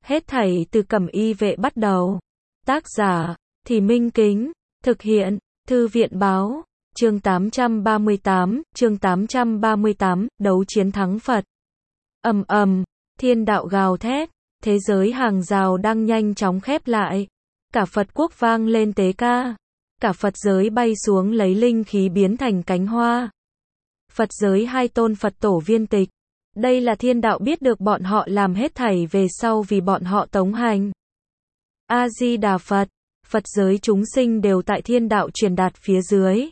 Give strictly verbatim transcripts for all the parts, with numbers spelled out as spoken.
Hết thảy từ Cẩm Y Vệ bắt đầu. Tác giả, Thì Minh Kính. Thực hiện, Thư viện Báo. Chương tám trăm ba mươi tám, chương tám trăm ba mươi tám, đấu chiến thắng Phật. Ầm ầm, thiên đạo gào thét, thế giới hàng rào đang nhanh chóng khép lại. Cả Phật quốc vang lên tế ca. Cả Phật giới bay xuống lấy linh khí biến thành cánh hoa. Phật giới hai tôn Phật tổ viên tịch. Đây là thiên đạo biết được bọn họ làm hết thảy về sau vì bọn họ tống hành. A-di-đà Phật, Phật giới chúng sinh đều tại thiên đạo truyền đạt phía dưới.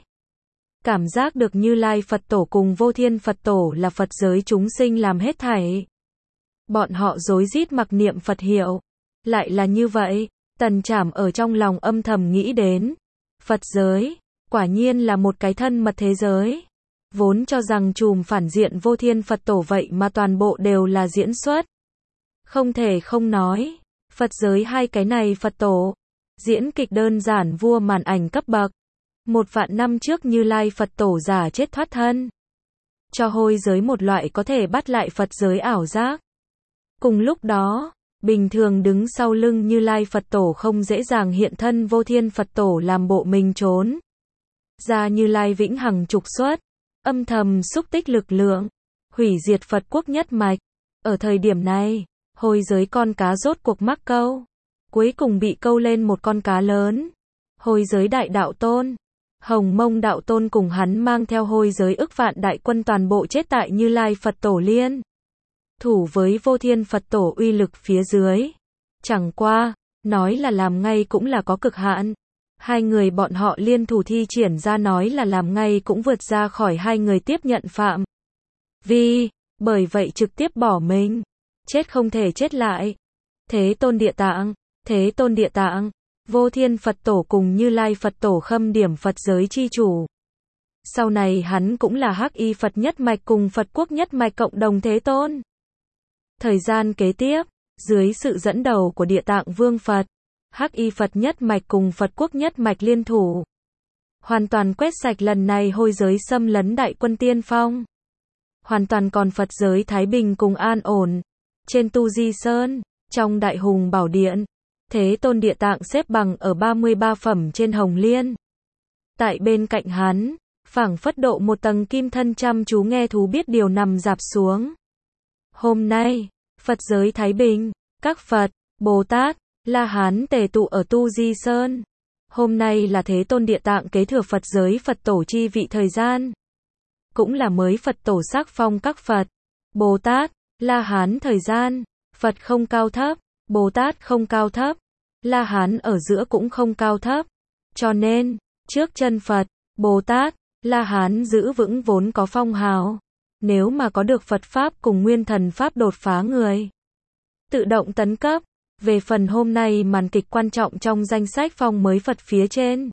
Cảm giác được Như Lai Phật tổ cùng Vô Thiên Phật tổ là Phật giới chúng sinh làm hết thảy. Bọn họ rối rít mặc niệm Phật hiệu. Lại là như vậy, Tần Trảm ở trong lòng âm thầm nghĩ đến. Phật giới, quả nhiên là một cái thân mật thế giới. Vốn cho rằng chùm phản diện Vô Thiên Phật tổ vậy mà toàn bộ đều là diễn xuất. Không thể không nói, Phật giới hai cái này Phật tổ, diễn kịch đơn giản vua màn ảnh cấp bậc. Một vạn năm trước Như Lai Phật tổ giả chết thoát thân. Cho hôi giới một loại có thể bắt lại Phật giới ảo giác. Cùng lúc đó, bình thường đứng sau lưng Như Lai Phật tổ không dễ dàng hiện thân Vô Thiên Phật tổ làm bộ mình trốn. Ra Như Lai vĩnh hằng trục xuất, âm thầm xúc tích lực lượng, hủy diệt Phật quốc nhất mạch. Ở thời điểm này, hôi giới con cá rốt cuộc mắc câu. Cuối cùng bị câu lên một con cá lớn. Hôi giới đại đạo tôn. Hồng Mông đạo tôn cùng hắn mang theo hôi giới ức vạn đại quân toàn bộ chết tại Như Lai Phật tổ liên. Thủ với Vô Thiên Phật tổ uy lực phía dưới. Chẳng qua, nói là làm ngay cũng là có cực hạn. Hai người bọn họ liên thủ thi triển ra nói là làm ngay cũng vượt ra khỏi hai người tiếp nhận phạm. Vì, bởi vậy trực tiếp bỏ mình. Chết không thể chết lại. Thế Tôn Địa Tạng, Thế Tôn Địa Tạng, Vô Thiên Phật tổ cùng Như Lai Phật tổ khâm điểm Phật giới chi chủ. Sau này hắn cũng là Hắc Y Phật nhất mạch cùng Phật quốc nhất mạch cộng đồng Thế Tôn. Thời gian kế tiếp, dưới sự dẫn đầu của Địa Tạng Vương Phật, Hắc Y Phật nhất mạch cùng Phật quốc nhất mạch liên thủ. Hoàn toàn quét sạch lần này hôi giới xâm lấn đại quân tiên phong. Hoàn toàn còn Phật giới Thái Bình cùng an ổn. Trên Tu Di Sơn, trong Đại Hùng Bảo Điện, Thế Tôn Địa Tạng xếp bằng ở ba mươi ba phẩm trên Hồng Liên. Tại bên cạnh hắn, phảng phất độ một tầng kim thân chăm chú nghe thú biết điều nằm rạp xuống. Hôm nay, Phật giới Thái Bình, các Phật, Bồ Tát, La Hán tề tụ ở Tu Di Sơn. Hôm nay là Thế Tôn Địa Tạng kế thừa Phật giới Phật tổ chi vị thời gian. Cũng là mới Phật tổ sắc phong các Phật, Bồ Tát, La Hán thời gian. Phật không cao thấp, Bồ Tát không cao thấp, La Hán ở giữa cũng không cao thấp. Cho nên, trước chân Phật, Bồ Tát, La Hán giữ vững vốn có phong hào. Nếu mà có được Phật Pháp cùng Nguyên Thần Pháp đột phá người, tự động tấn cấp. Về phần hôm nay màn kịch quan trọng trong danh sách phong mới Phật phía trên.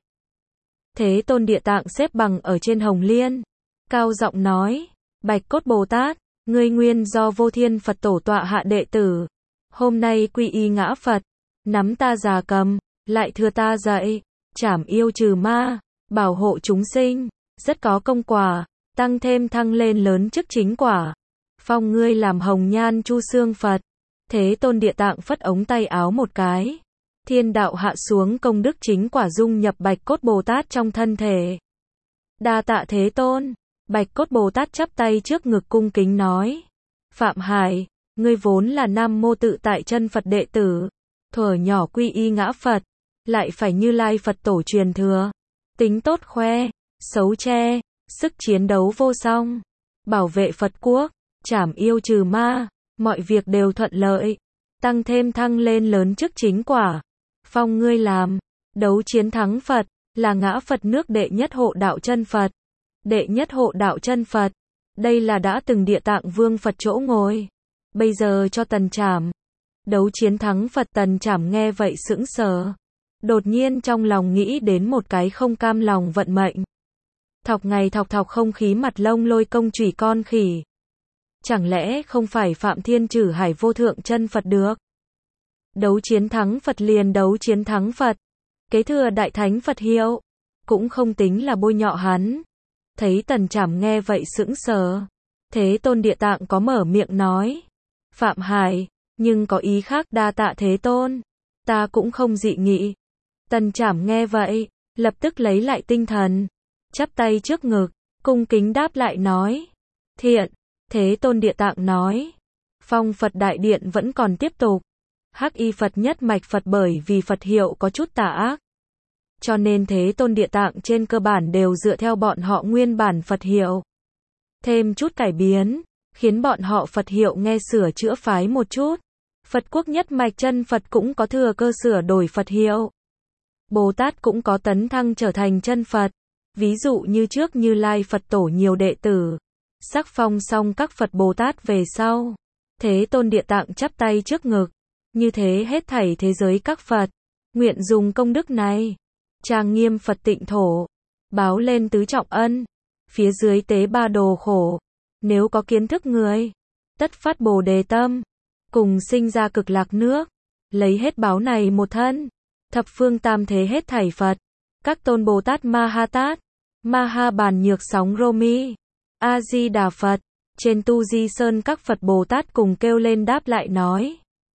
Thế Tôn Địa Tạng xếp bằng ở trên Hồng Liên. Cao giọng nói, Bạch Cốt Bồ Tát, ngươi nguyên do Vô Thiên Phật tổ tọa hạ đệ tử. Hôm nay quy y ngã Phật, nắm ta già cầm, lại thưa ta dạy, trảm yêu trừ ma, bảo hộ chúng sinh, rất có công quả, tăng thêm thăng lên lớn chức chính quả. Phong ngươi làm hồng nhan chu xương Phật. Thế Tôn Địa Tạng phất ống tay áo một cái. Thiên đạo hạ xuống công đức chính quả dung nhập Bạch Cốt Bồ Tát trong thân thể. Đa tạ Thế Tôn. Bạch Cốt Bồ Tát chắp tay trước ngực cung kính nói. Phạm Hải, ngươi vốn là Nam Mô Tự Tại chân Phật đệ tử. Thuở nhỏ quy y ngã Phật. Lại phải Như Lai Phật tổ truyền thừa. Tính tốt khoe, xấu che, sức chiến đấu vô song. Bảo vệ Phật quốc, trảm yêu trừ ma. Mọi việc đều thuận lợi, tăng thêm thăng lên lớn chức chính quả. Phong ngươi làm, đấu chiến thắng Phật, là ngã Phật nước đệ nhất hộ đạo chân Phật. Đệ nhất hộ đạo chân Phật, đây là đã từng Địa Tạng Vương Phật chỗ ngồi. Bây giờ cho Tần Trảm, đấu chiến thắng Phật. Tần Trảm nghe vậy sững sờ. Đột nhiên trong lòng nghĩ đến một cái không cam lòng vận mệnh. Thọc ngày thọc thọc không khí mặt lông lôi công chủy con khỉ. Chẳng lẽ không phải Phạm Thiên Trử Hải vô thượng chân Phật được? Đấu chiến thắng Phật liền đấu chiến thắng Phật. Kế thừa Đại Thánh Phật hiệu. Cũng không tính là bôi nhọ hắn. Thấy Tần Trảm nghe vậy sững sờ. Thế Tôn Địa Tạng có mở miệng nói. Phạm Hải, nhưng có ý khác, đa tạ Thế Tôn. Ta cũng không dị nghị. Tần Trảm nghe vậy, lập tức lấy lại tinh thần, chắp tay trước ngực, cung kính đáp lại nói. Thiện. Thế Tôn Địa Tạng nói. Phong Phật Đại Điện vẫn còn tiếp tục. Hắc Y Phật nhất mạch Phật bởi vì Phật hiệu có chút tà ác, cho nên Thế Tôn Địa Tạng trên cơ bản đều dựa theo bọn họ nguyên bản Phật hiệu, thêm chút cải biến, khiến bọn họ Phật hiệu nghe sửa chữa phái một chút. Phật quốc nhất mạch chân Phật cũng có thừa cơ sửa đổi Phật hiệu. Bồ Tát cũng có tấn thăng trở thành chân Phật. Ví dụ như trước Như Lai Phật tổ nhiều đệ tử, sắc phong xong các Phật Bồ Tát về sau. Thế Tôn Địa Tạng chắp tay trước ngực. Như thế hết thảy thế giới các Phật, nguyện dùng công đức này, trang nghiêm Phật tịnh thổ, báo lên tứ trọng ân, phía dưới tế ba đồ khổ. Nếu có kiến thức người, tất phát Bồ Đề tâm, cùng sinh ra cực lạc nước, lấy hết báo này một thân. Thập phương tam thế hết thảy Phật, các tôn Bồ Tát Ma Ha Tát, Ma Ha Bàn Nhược Sóng Romi, A Di Đà Phật, trên Tu Di Sơn các Phật Bồ Tát cùng kêu lên đáp lại nói.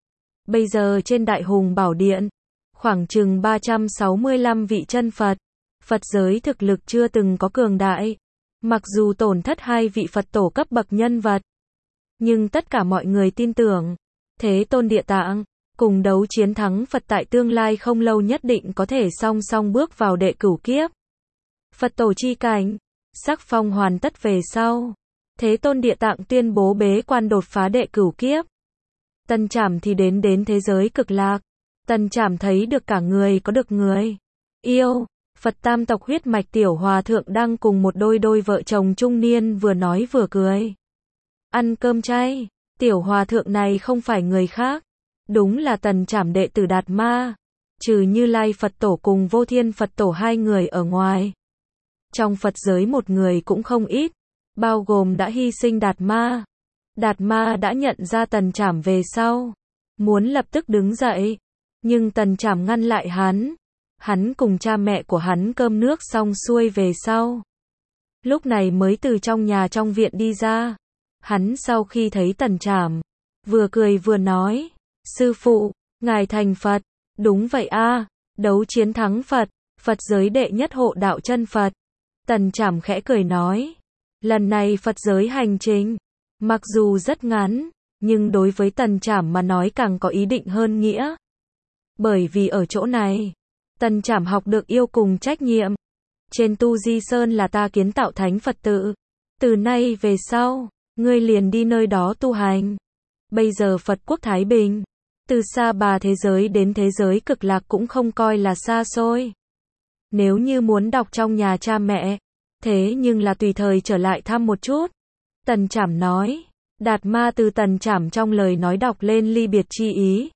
Bây giờ trên Đại Hùng Bảo Điện, khoảng chừng ba trăm sáu mươi lăm vị chân Phật, Phật giới thực lực chưa từng có cường đại. Mặc dù tổn thất hai vị Phật tổ cấp bậc nhân vật, nhưng tất cả mọi người tin tưởng, Thế Tôn Địa Tạng, cùng đấu chiến thắng Phật tại tương lai không lâu nhất định có thể song song bước vào đệ cửu kiếp. Phật tổ chi cảnh, sắc phong hoàn tất về sau, Thế Tôn Địa Tạng tuyên bố bế quan đột phá đệ cửu kiếp. Tần Trảm thì đến đến thế giới cực lạc. Tần Trảm thấy được cả người có được người yêu. Phật tam tộc huyết mạch tiểu hòa thượng đang cùng một đôi đôi vợ chồng trung niên vừa nói vừa cười. Ăn cơm chay. Tiểu hòa thượng này không phải người khác, đúng là Tần Trảm đệ tử Đạt Ma. Trừ Như Lai Phật tổ cùng Vô Thiên Phật tổ hai người ở ngoài, trong Phật giới một người cũng không ít, bao gồm đã hy sinh Đạt Ma. Đạt Ma đã nhận ra Tần Trảm về sau, muốn lập tức đứng dậy, nhưng Tần Trảm ngăn lại hắn. Hắn cùng cha mẹ của hắn cơm nước xong xuôi về sau, lúc này mới từ trong nhà trong viện đi ra. Hắn sau khi thấy Tần Trảm, vừa cười vừa nói, sư phụ, ngài thành Phật. Đúng vậy a, đấu chiến thắng Phật, Phật giới đệ nhất hộ đạo chân Phật. Tần Trảm khẽ cười nói, lần này Phật giới hành trình, mặc dù rất ngắn, nhưng đối với Tần Trảm mà nói càng có ý định hơn nghĩa. Bởi vì ở chỗ này, Tần Trảm học được yêu cùng trách nhiệm. Trên Tu Di Sơn là ta kiến tạo thánh Phật tự. Từ nay về sau, ngươi liền đi nơi đó tu hành. Bây giờ Phật quốc Thái Bình, từ xa bà thế giới đến thế giới cực lạc cũng không coi là xa xôi. Nếu như muốn đọc trong nhà cha mẹ, thế nhưng là tùy thời trở lại thăm một chút. Tần Trảm nói. Đạt Ma từ Tần Trảm trong lời nói đọc lên ly biệt chi ý.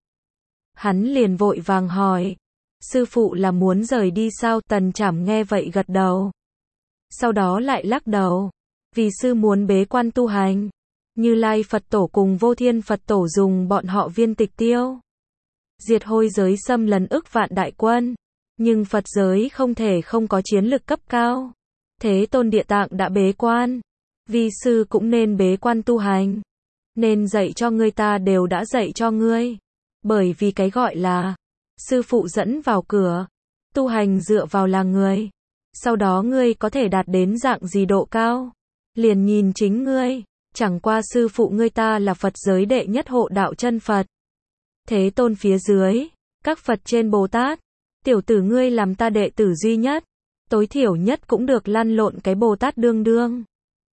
Hắn liền vội vàng hỏi, sư phụ là muốn rời đi sao? Tần Trảm nghe vậy gật đầu, sau đó lại lắc đầu, vì sư muốn bế quan tu hành. Như Lai Phật tổ cùng Vô Thiên Phật tổ dùng bọn họ viên tịch tiêu, diệt hôi giới xâm lấn ức vạn đại quân, nhưng Phật giới không thể không có chiến lực cấp cao. Thế Tôn Địa Tạng đã bế quan, vi sư cũng nên bế quan tu hành, nên dạy cho ngươi ta đều đã dạy cho ngươi. Bởi vì cái gọi là sư phụ dẫn vào cửa, tu hành dựa vào là người. Sau đó ngươi có thể đạt đến dạng gì độ cao, liền nhìn chính ngươi. Chẳng qua sư phụ ngươi ta là Phật giới đệ nhất hộ đạo chân Phật. Thế Tôn phía dưới, các Phật trên Bồ Tát, tiểu tử ngươi làm ta đệ tử duy nhất, tối thiểu nhất cũng được lăn lộn cái Bồ Tát đương đương.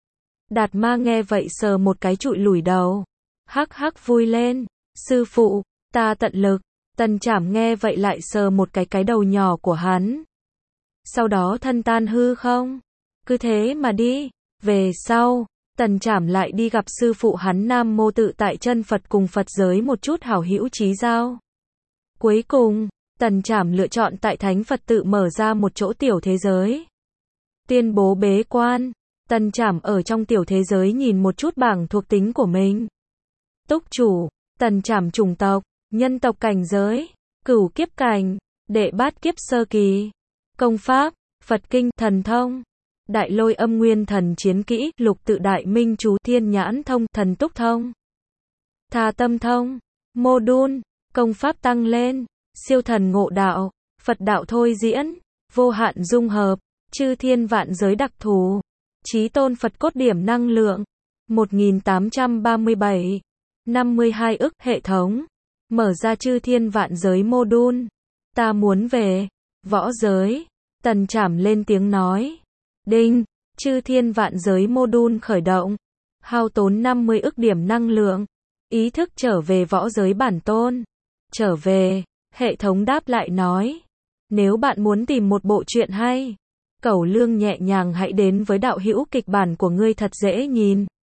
Đạt Ma nghe vậy sờ một cái trụi lủi đầu, hắc hắc vui lên, sư phụ, ta tận lực. Tần Trảm nghe vậy lại sờ một cái cái đầu nhỏ của hắn, sau đó thân tan hư không, cứ thế mà đi. Về sau, Tần Trảm lại đi gặp sư phụ hắn Nam Mô Tự Tại chân Phật cùng Phật giới một chút hảo hữu chí giao. Cuối cùng, Tần Trảm lựa chọn tại Thánh Phật tự mở ra một chỗ tiểu thế giới, tuyên bố bế quan. Tần Trảm ở trong tiểu thế giới nhìn một chút bảng thuộc tính của mình. Túc chủ, Tần Trảm chủng tộc, nhân tộc cảnh giới, cửu kiếp cảnh, đệ bát kiếp sơ kỳ. Công pháp, Phật kinh, thần thông, Đại Lôi Âm Nguyên Thần Chiến Kỹ, Lục Tự Đại Minh Chú, Thiên Nhãn Thông, Thần Túc Thông, Tha Tâm Thông, Module, công pháp tăng lên, siêu thần ngộ đạo, Phật đạo thôi diễn, vô hạn dung hợp, chư thiên vạn giới đặc thù, Chí tôn Phật cốt điểm năng lượng, một nghìn tám trăm ba mươi bảy, năm mươi hai ức hệ thống, mở ra chư thiên vạn giới module, ta muốn về, võ giới, Tần Trảm lên tiếng nói, đinh, chư thiên vạn giới module khởi động, hao tốn năm mươi ức điểm năng lượng, ý thức trở về võ giới bản tôn, trở về, hệ thống đáp lại nói, nếu bạn muốn tìm một bộ truyện hay, Cẩu Lương nhẹ nhàng hãy đến với đạo hữu kịch bản của ngươi thật dễ nhìn.